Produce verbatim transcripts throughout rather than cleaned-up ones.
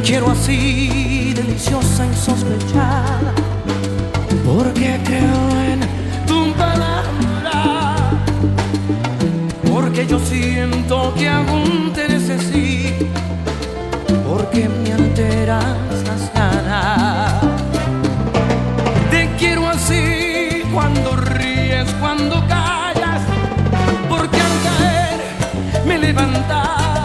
quiero así, deliciosa, insospechada, porque creo en tu palabra, porque yo siento que aún te necesito, porque me alteras las ganas. Te quiero así, cuando ríes, cuando callas, porque al caer me levantas.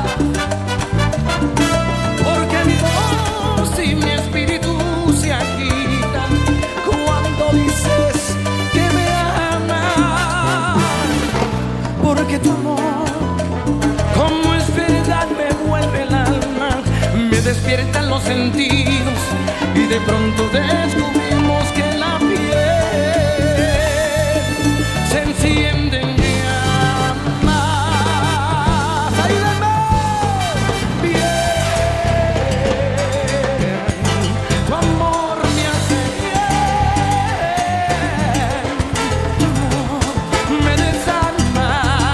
Porque tu amor, como es verdad, me vuelve el alma, me despiertan los sentidos y de pronto descubrimos que la piel se enciende en llamas. ¡Ayúdame! Bien, tu amor me hace bien, tu amor me desarma.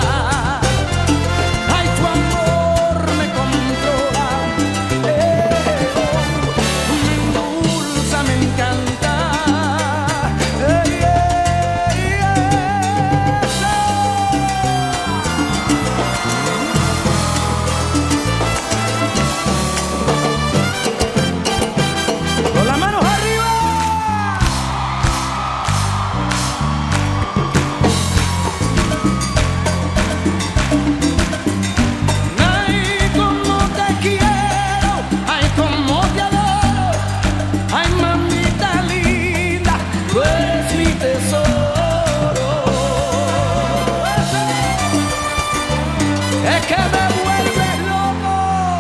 Que me vuelve loco.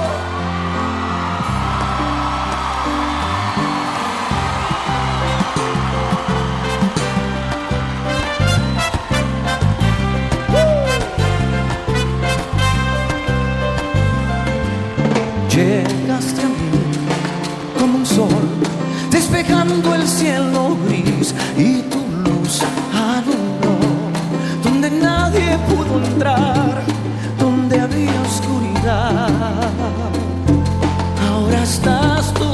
Uh. Llegaste a mí como un sol, despejando el cielo gris, y tu luz alumbró donde nadie pudo entrar, donde había oscuridad. Ahora estás tú,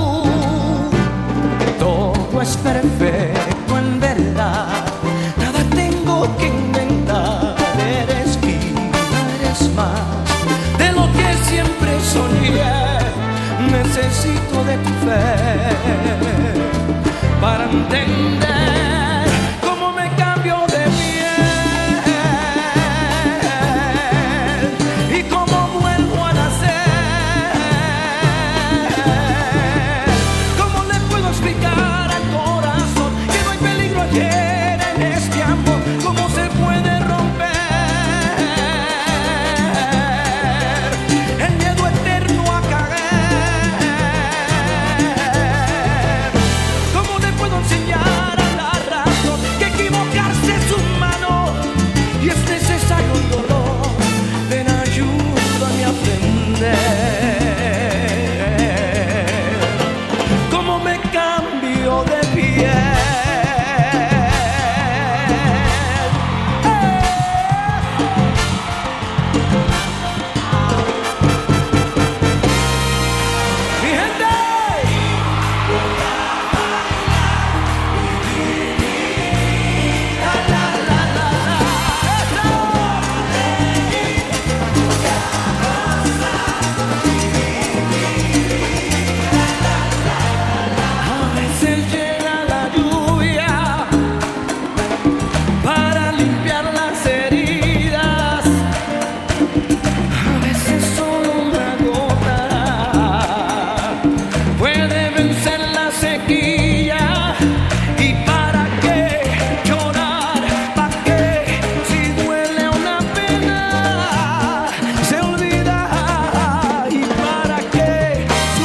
todo es perfecto en verdad, nada tengo que inventar. Eres vida, eres más de lo que siempre soñé. Necesito de tu fe para entender cómo me cambio de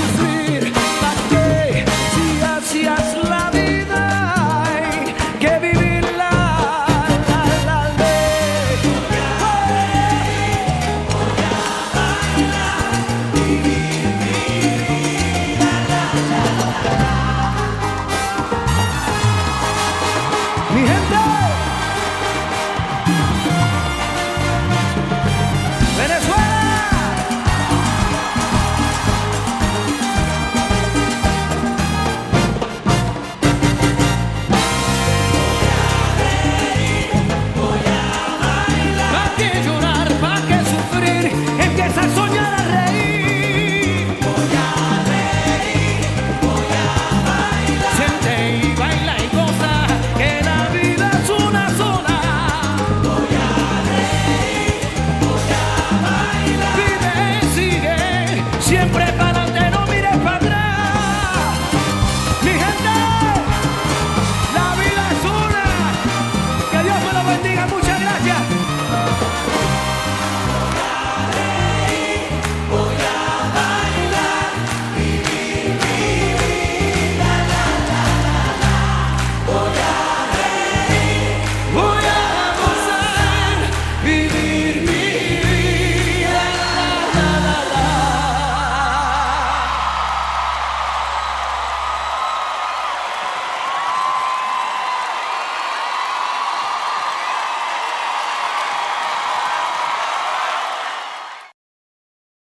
que